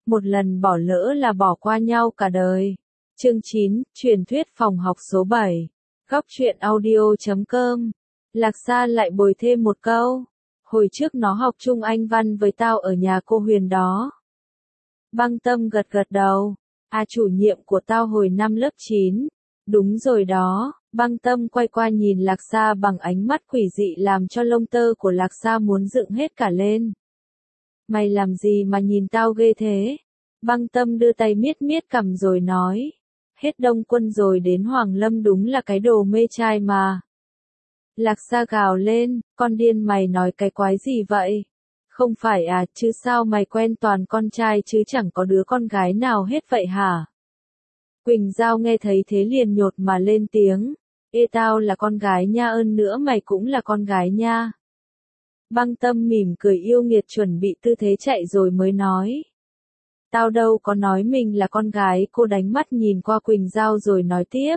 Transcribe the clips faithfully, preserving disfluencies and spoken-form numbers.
một lần bỏ lỡ là bỏ qua nhau cả đời. Chương chín, truyền thuyết phòng học số bảy. Góc truyện audio chấm com. Lạc Sa lại bồi thêm một câu. Hồi trước nó học chung Anh văn với tao ở nhà cô Huyền đó. Băng Tâm gật gật đầu. À, chủ nhiệm của tao hồi năm lớp chín. Đúng rồi đó. Băng Tâm quay qua nhìn Lạc Sa bằng ánh mắt quỷ dị làm cho lông tơ của Lạc Sa muốn dựng hết cả lên. Mày làm gì mà nhìn tao ghê thế? Băng Tâm đưa tay miết miết cằm rồi nói. Hết Đông Quân rồi đến Hoàng Lâm đúng là cái đồ mê trai mà. Lạc Sa gào lên, con điên mày nói cái quái gì vậy? Không phải à, chứ sao mày quen toàn con trai chứ chẳng có đứa con gái nào hết vậy hả? Quỳnh Giao nghe thấy thế liền nhột mà lên tiếng. Ê, tao là con gái nha, ơn nữa mày cũng là con gái nha. Băng Tâm mỉm cười yêu nghiệt chuẩn bị tư thế chạy rồi mới nói. Tao đâu có nói mình là con gái, cô đánh mắt nhìn qua Quỳnh Giao rồi nói tiếp.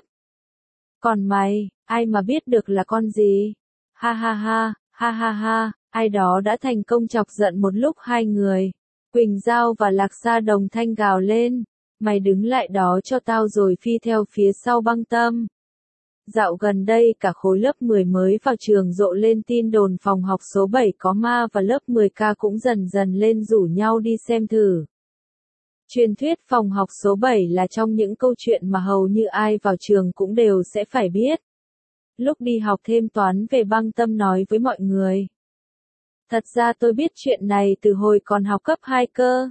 Còn mày, ai mà biết được là con gì? Ha ha ha, ha ha ha, ai đó đã thành công chọc giận một lúc hai người. Quỳnh Giao và Lạc Sa đồng thanh gào lên. Mày đứng lại đó cho tao rồi phi theo phía sau Băng Tâm. Dạo gần đây cả khối lớp mười mới vào trường rộ lên tin đồn phòng học số bảy có ma và lớp mười K cũng dần dần lên rủ nhau đi xem thử. Truyền thuyết phòng học số bảy là trong những câu chuyện mà hầu như ai vào trường cũng đều sẽ phải biết. Lúc đi học thêm toán về Băng Tâm nói với mọi người. Thật ra tôi biết chuyện này từ hồi còn học cấp hai cơ.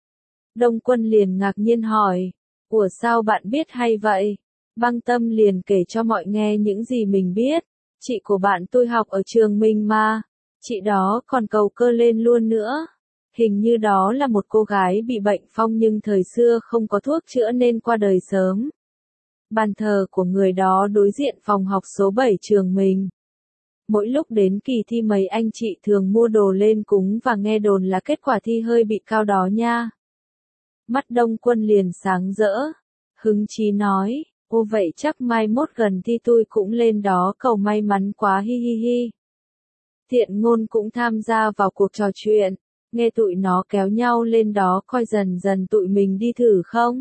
Đông Quân liền ngạc nhiên hỏi. Ủa sao bạn biết hay vậy? Băng Tâm liền kể cho mọi nghe những gì mình biết. Chị của bạn tôi học ở trường mình mà. Chị đó còn cầu cơ lên luôn nữa. Hình như đó là một cô gái bị bệnh phong nhưng thời xưa không có thuốc chữa nên qua đời sớm. Bàn thờ của người đó đối diện phòng học số bảy trường mình. Mỗi lúc đến kỳ thi mấy anh chị thường mua đồ lên cúng và nghe đồn là kết quả thi hơi bị cao đó nha. Mắt Đông Quân liền sáng rỡ. Hứng chí nói, ô vậy chắc mai mốt gần thi tôi cũng lên đó cầu may mắn quá hi hi hi. Thiện Ngôn cũng tham gia vào cuộc trò chuyện. Nghe tụi nó kéo nhau lên đó coi dần dần tụi mình đi thử không?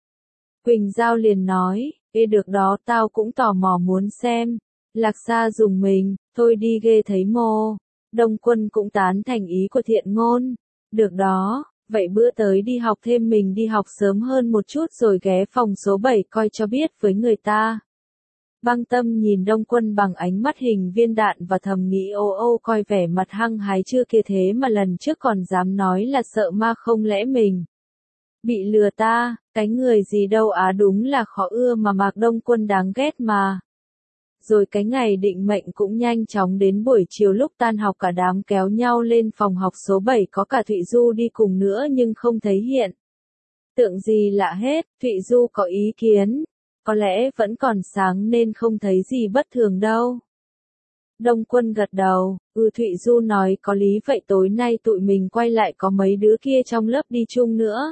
Quỳnh Giao liền nói, ê được đó tao cũng tò mò muốn xem. Lạc Sa dùng mình, thôi đi ghê thấy mô. Đông Quân cũng tán thành ý của Thiện Ngôn. Được đó, vậy bữa tới đi học thêm mình đi học sớm hơn một chút rồi ghé phòng số bảy coi cho biết với người ta. Băng Tâm nhìn Đông Quân bằng ánh mắt hình viên đạn và thầm nghĩ ô ô coi vẻ mặt hăng hái chưa kia thế mà lần trước còn dám nói là sợ ma không lẽ mình bị lừa ta, cái người gì đâu á đúng là khó ưa mà Mạc Đông Quân đáng ghét mà. Rồi cái ngày định mệnh cũng nhanh chóng đến buổi chiều lúc tan học cả đám kéo nhau lên phòng học số bảy có cả Thụy Du đi cùng nữa nhưng không thấy hiện tượng gì lạ hết. Thụy Du có ý kiến. Có lẽ vẫn còn sáng nên không thấy gì bất thường đâu. Đông Quân gật đầu, ừ Thụy Du nói có lý vậy tối nay tụi mình quay lại có mấy đứa kia trong lớp đi chung nữa.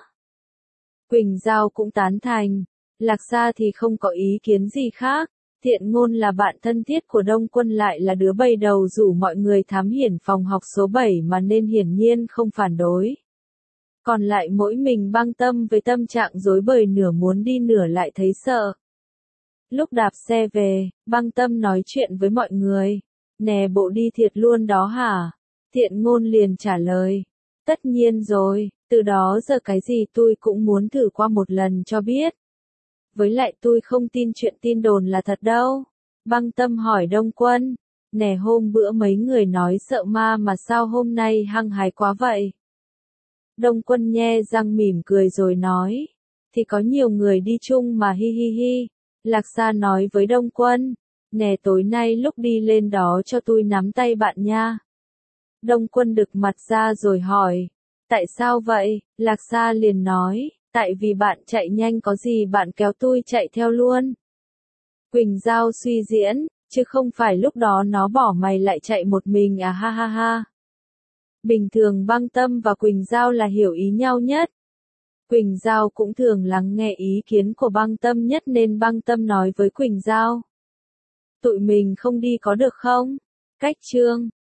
Quỳnh Giao cũng tán thành, Lạc Sa thì không có ý kiến gì khác. Thiện Ngôn là bạn thân thiết của Đông Quân lại là đứa bày đầu rủ mọi người thám hiểm phòng học số bảy mà nên hiển nhiên không phản đối. Còn lại mỗi mình Băng Tâm với tâm trạng rối bời nửa muốn đi nửa lại thấy sợ. Lúc đạp xe về, Băng Tâm nói chuyện với mọi người. Nè bộ đi thiệt luôn đó hả? Thiện Ngôn liền trả lời. Tất nhiên rồi, từ đó giờ cái gì tôi cũng muốn thử qua một lần cho biết. Với lại tôi không tin chuyện tin đồn là thật đâu. Băng Tâm hỏi Đông Quân. Nè hôm bữa mấy người nói sợ ma mà sao hôm nay hăng hái quá vậy? Đông Quân nhe răng mỉm cười rồi nói. Thì có nhiều người đi chung mà hi hi hi. Lạc Sa nói với Đông Quân. Nè tối nay lúc đi lên đó cho tôi nắm tay bạn nha. Đông Quân đực mặt ra rồi hỏi. Tại sao vậy? Lạc Sa liền nói. Tại vì bạn chạy nhanh có gì bạn kéo tôi chạy theo luôn. Quỳnh Giao suy diễn. Chứ không phải lúc đó nó bỏ mày lại chạy một mình à ha ha ha. Bình thường Băng Tâm và Quỳnh Giao là hiểu ý nhau nhất. Quỳnh Giao cũng thường lắng nghe ý kiến của Băng Tâm nhất nên Băng Tâm nói với Quỳnh Giao. Tụi mình không đi có được không? Cách chương